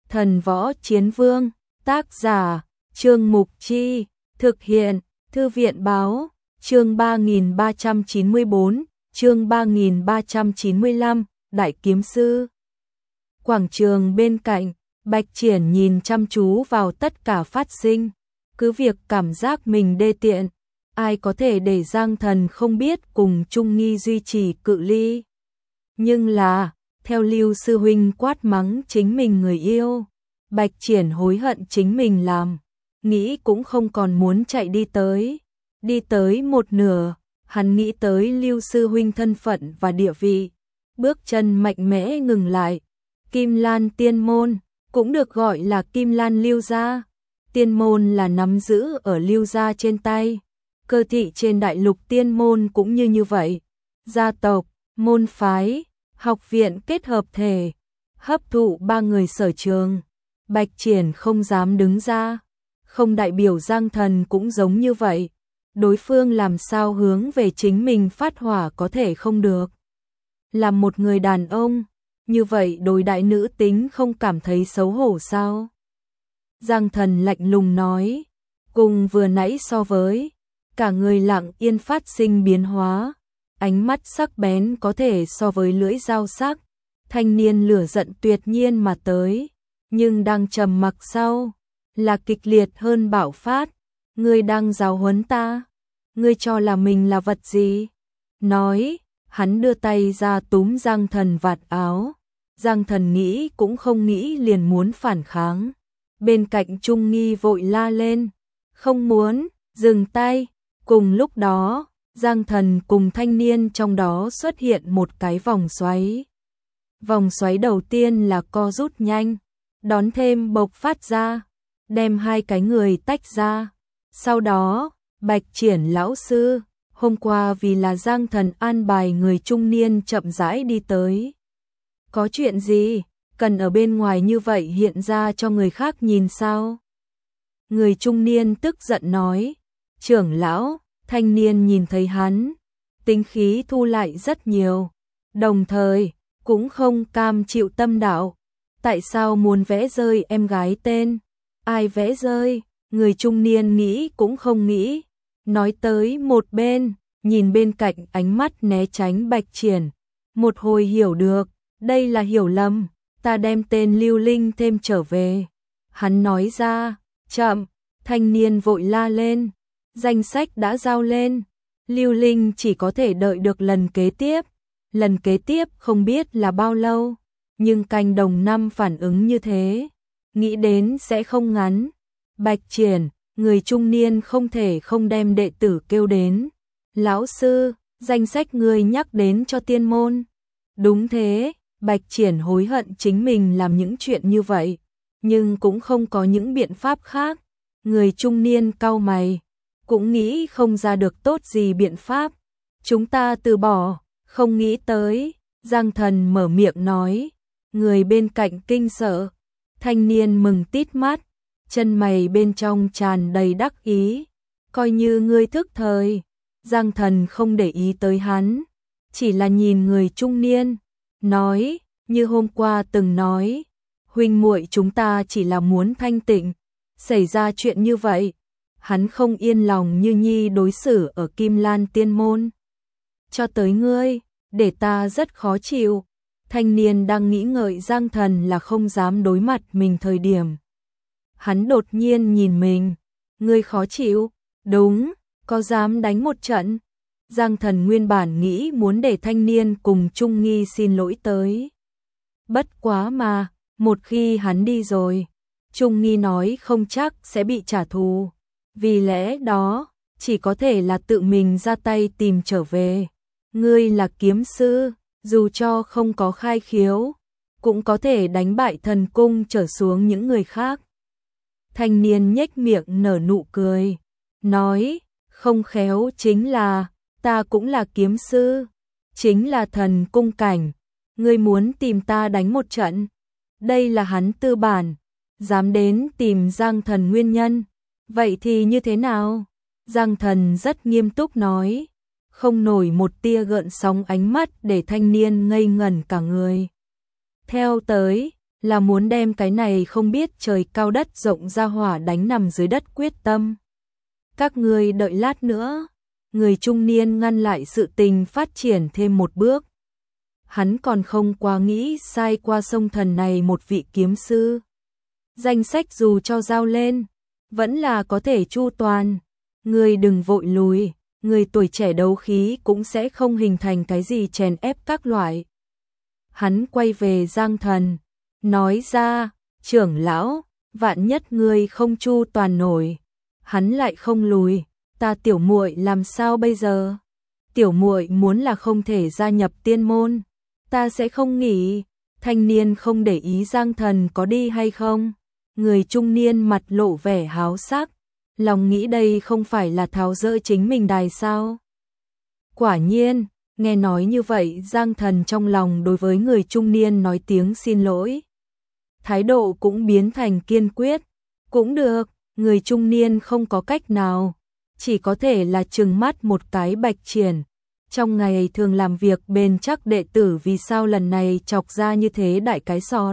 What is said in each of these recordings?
Thần Võ Chiến Vương, tác giả, Trương Mục Chi, thực hiện, Thư viện Báo, chương 3394, chương 3395, Đại Kiếm Sư. Quảng trường bên cạnh, Bạch Triển nhìn chăm chú vào tất cả phát sinh, cứ việc cảm giác mình đê tiện, ai có thể để Giang Thần không biết cùng Trung Nghi duy trì cự ly. Nhưng là, theo Lưu sư huynh quát mắng chính mình người yêu, Bạch Triển hối hận chính mình làm, nghĩ cũng không còn muốn chạy đi tới một nửa, hắn nghĩ tới Lưu sư huynh thân phận và địa vị, bước chân mạnh mẽ ngừng lại. Kim Lan Tiên Môn, cũng được gọi là Kim Lan Lưu gia, Tiên Môn là nắm giữ ở Lưu gia trên tay, cơ thị trên đại lục Tiên Môn cũng như vậy, gia tộc, môn phái, học viện kết hợp thể, hấp thụ ba người sở trường. Bạch Triển không dám đứng ra, không đại biểu Giang Thần cũng giống như vậy, đối phương làm sao hướng về chính mình phát hỏa có thể không được. Làm một người đàn ông, như vậy đối đại nữ tính không cảm thấy xấu hổ sao? Giang Thần lạnh lùng nói, cùng vừa nãy so với, cả người lặng yên phát sinh biến hóa, ánh mắt sắc bén có thể so với lưỡi dao sắc, thanh niên lửa giận tuyệt nhiên mà tới, nhưng đang trầm mặc sau, là kịch liệt hơn bạo phát, ngươi đang giáo huấn ta, ngươi cho là mình là vật gì? Nói, hắn đưa tay ra túm Giang Thần vạt áo, Giang Thần nghĩ cũng không nghĩ liền muốn phản kháng, bên cạnh Trung Nghi vội la lên, không muốn, dừng tay, cùng lúc đó, Giang Thần cùng thanh niên trong đó xuất hiện một cái vòng xoáy. Vòng xoáy đầu tiên là co rút nhanh, đón thêm bộc phát ra, đem hai cái người tách ra. Sau đó, Bạch Triển lão sư, hôm qua vì là Giang Thần an bài người trung niên chậm rãi đi tới. Có chuyện gì, cần ở bên ngoài như vậy hiện ra cho người khác nhìn sao? Người trung niên tức giận nói, trưởng lão, thanh niên nhìn thấy hắn, tính khí thu lại rất nhiều, đồng thời, cũng không cam chịu tâm đạo. Tại sao muốn vẽ rơi em gái tên? Ai vẽ rơi? Người trung niên nghĩ cũng không nghĩ, nói tới một bên, nhìn bên cạnh ánh mắt né tránh Bạch Triển, một hồi hiểu được, đây là hiểu lầm, ta đem tên Lưu Linh thêm trở về. Hắn nói ra, chậm, thanh niên vội la lên, danh sách đã giao lên, Lưu Linh chỉ có thể đợi được lần kế tiếp không biết là bao lâu, nhưng canh đồng năm phản ứng như thế, nghĩ đến sẽ không ngắn. Bạch Triển, người trung niên không thể không đem đệ tử kêu đến. Lão sư, danh sách người nhắc đến cho Tiên Môn. Đúng thế, Bạch Triển hối hận chính mình làm những chuyện như vậy, nhưng cũng không có những biện pháp khác. Người trung niên cau mày, cũng nghĩ không ra được tốt gì biện pháp. Chúng ta từ bỏ, không nghĩ tới. Giang Thần mở miệng nói, người bên cạnh kinh sợ. Thanh niên mừng tít mắt, chân mày bên trong tràn đầy đắc ý, coi như ngươi thức thời. Giang Thần không để ý tới hắn, chỉ là nhìn người trung niên, nói, như hôm qua từng nói, huynh muội chúng ta chỉ là muốn thanh tịnh, xảy ra chuyện như vậy, hắn không yên lòng như nhi đối xử ở Kim Lan Tiên Môn. Cho tới ngươi, để ta rất khó chịu. Thanh niên đang nghĩ ngợi Giang Thần là không dám đối mặt mình thời điểm. Hắn đột nhiên nhìn mình, ngươi khó chịu, đúng, có dám đánh một trận? Giang Thần nguyên bản nghĩ muốn để thanh niên cùng Trung Nghi xin lỗi tới. Bất quá mà, một khi hắn đi rồi, Trung Nghi nói không chắc sẽ bị trả thù, vì lẽ đó, chỉ có thể là tự mình ra tay tìm trở về. Ngươi là kiếm sư, dù cho không có khai khiếu, cũng có thể đánh bại thần cung trở xuống những người khác. Thanh niên nhếch miệng nở nụ cười, nói, không khéo chính là, ta cũng là kiếm sư, chính là thần cung cảnh, ngươi muốn tìm ta đánh một trận. Đây là hắn tư bản, dám đến tìm Giang Thần nguyên nhân, vậy thì như thế nào? Giang Thần rất nghiêm túc nói, không nổi một tia gợn sóng ánh mắt để thanh niên ngây ngẩn cả người. Theo tới, là muốn đem cái này không biết trời cao đất rộng ra hỏa đánh nằm dưới đất quyết tâm. Các ngươi đợi lát nữa. Người trung niên ngăn lại sự tình phát triển thêm một bước. Hắn còn không quá nghĩ sai qua sông thần này một vị kiếm sư. Danh sách dù cho giao lên, vẫn là có thể chu toàn. Người đừng vội lùi, người tuổi trẻ đấu khí cũng sẽ không hình thành cái gì chèn ép các loại. Hắn quay về Giang Thần, nói ra, trưởng lão, vạn nhất người không chu toàn nổi. Hắn lại không lùi, ta tiểu muội làm sao bây giờ? Tiểu muội muốn là không thể gia nhập tiên môn, ta sẽ không nghỉ. Thanh niên không để ý Giang Thần có đi hay không. Người trung niên mặt lộ vẻ háo sắc, lòng nghĩ đây không phải là tháo dỡ chính mình đài sao? Quả nhiên, nghe nói như vậy Giang Thần trong lòng đối với người trung niên nói tiếng xin lỗi. Thái độ cũng biến thành kiên quyết, cũng được, người trung niên không có cách nào, chỉ có thể là trừng mắt một cái Bạch Triển. Trong ngày thường làm việc bền chắc đệ tử vì sao lần này chọc ra như thế đại cái sọt.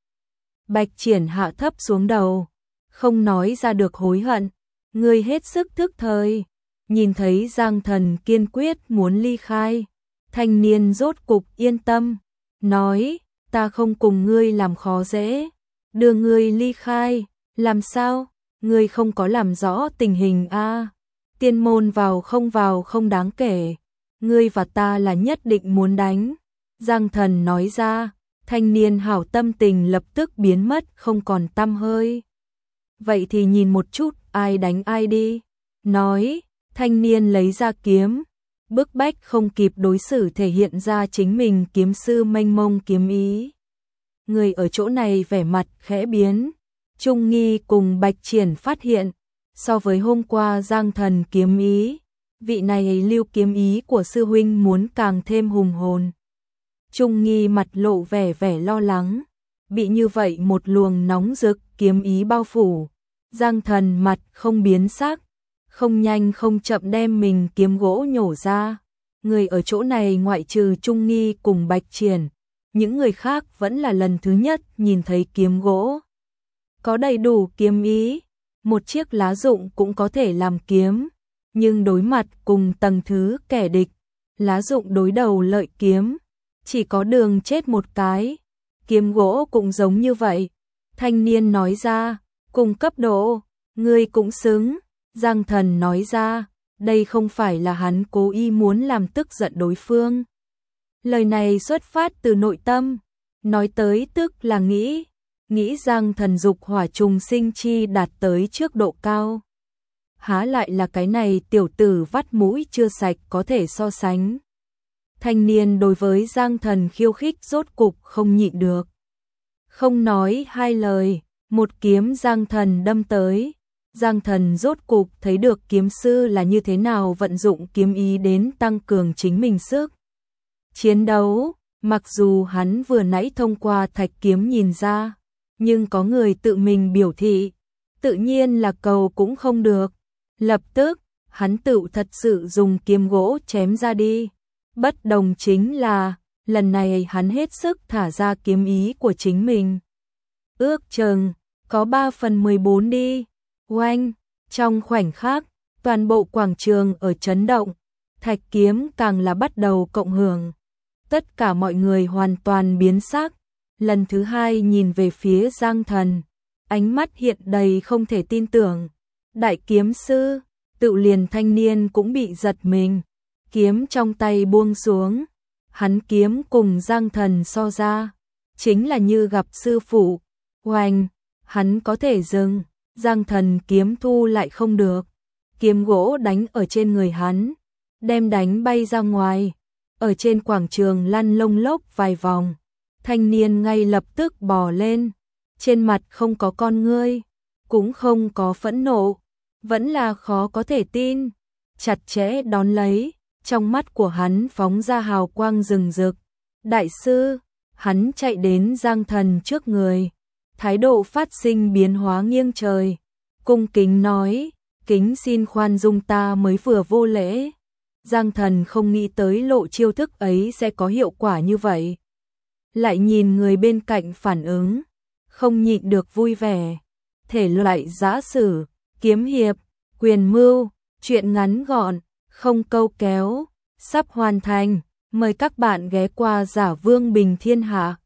Bạch Triển hạ thấp xuống đầu, không nói ra được hối hận, người hết sức thức thời. Nhìn thấy Giang Thần kiên quyết muốn ly khai, thanh niên rốt cục yên tâm, nói, ta không cùng ngươi làm khó dễ, đưa ngươi ly khai, làm sao, ngươi không có làm rõ tình hình a. Tiên môn vào không đáng kể, ngươi và ta là nhất định muốn đánh. Giang Thần nói ra, thanh niên hảo tâm tình lập tức biến mất không còn tăm hơi. Vậy thì nhìn một chút ai đánh ai đi. Nói, thanh niên lấy ra kiếm, bức bách không kịp đối xử thể hiện ra chính mình kiếm sư mênh mông kiếm ý. Người ở chỗ này vẻ mặt khẽ biến, Trung Nghi cùng Bạch Triển phát hiện, so với hôm qua Giang Thần kiếm ý, vị này lưu kiếm ý của sư huynh muốn càng thêm hùng hồn. Trung Nghi mặt lộ vẻ lo lắng, bị như vậy một luồng nóng rực kiếm ý bao phủ. Giang Thần mặt không biến sắc, không nhanh không chậm đem mình kiếm gỗ nhổ ra. Người ở chỗ này ngoại trừ Trung Nghi cùng Bạch Triển, những người khác vẫn là lần thứ nhất nhìn thấy kiếm gỗ. Có đầy đủ kiếm ý, một chiếc lá dụng cũng có thể làm kiếm, nhưng đối mặt cùng tầng thứ kẻ địch, lá dụng đối đầu lợi kiếm, chỉ có đường chết một cái. Kiếm gỗ cũng giống như vậy. Thanh niên nói ra, cùng cấp độ, ngươi cũng xứng. Giang Thần nói ra, đây không phải là hắn cố ý muốn làm tức giận đối phương. Lời này xuất phát từ nội tâm, nói tới tức là nghĩ Giang Thần dục hỏa trùng sinh chi đạt tới trước độ cao. Há lại là cái này tiểu tử vắt mũi chưa sạch có thể so sánh. Thanh niên đối với Giang Thần khiêu khích rốt cục không nhịn được. Không nói hai lời, một kiếm Giang Thần đâm tới. Giang Thần rốt cục thấy được kiếm sư là như thế nào vận dụng kiếm ý đến tăng cường chính mình sức chiến đấu. Mặc dù hắn vừa nãy thông qua thạch kiếm nhìn ra, nhưng có người tự mình biểu thị, tự nhiên là cầu cũng không được. Lập tức, hắn tự thật sự dùng kiếm gỗ chém ra đi. Bất đồng chính là, lần này hắn hết sức thả ra kiếm ý của chính mình. Ước chừng, có 3/14 đi. Oanh, trong khoảnh khắc, toàn bộ quảng trường ở chấn động, thạch kiếm càng là bắt đầu cộng hưởng. Tất cả mọi người hoàn toàn biến sắc, lần thứ hai nhìn về phía Giang Thần, ánh mắt hiện đầy không thể tin tưởng. Đại kiếm sư, tự liền thanh niên cũng bị giật mình, kiếm trong tay buông xuống, hắn kiếm cùng Giang Thần so ra, chính là như gặp sư phụ. Oanh, hắn có thể dừng, Giang Thần kiếm thu lại không được, kiếm gỗ đánh ở trên người hắn, đem đánh bay ra ngoài, ở trên quảng trường lăn lông lốc vài vòng. Thanh niên ngay lập tức bò lên, trên mặt không có con ngươi, cũng không có phẫn nộ, vẫn là khó có thể tin, chặt chẽ đón lấy, trong mắt của hắn phóng ra hào quang rừng rực. Đại sư, hắn chạy đến Giang Thần trước người, thái độ phát sinh biến hóa nghiêng trời, cung kính nói, kính xin khoan dung ta mới vừa vô lễ. Giang Thần không nghĩ tới lộ chiêu thức ấy sẽ có hiệu quả như vậy. Lại nhìn người bên cạnh phản ứng, không nhịn được vui vẻ. Thể loại giã sử, kiếm hiệp, quyền mưu, truyện ngắn gọn, không câu kéo, sắp hoàn thành. Mời các bạn ghé qua Giả Vương Bình Thiên Hạ.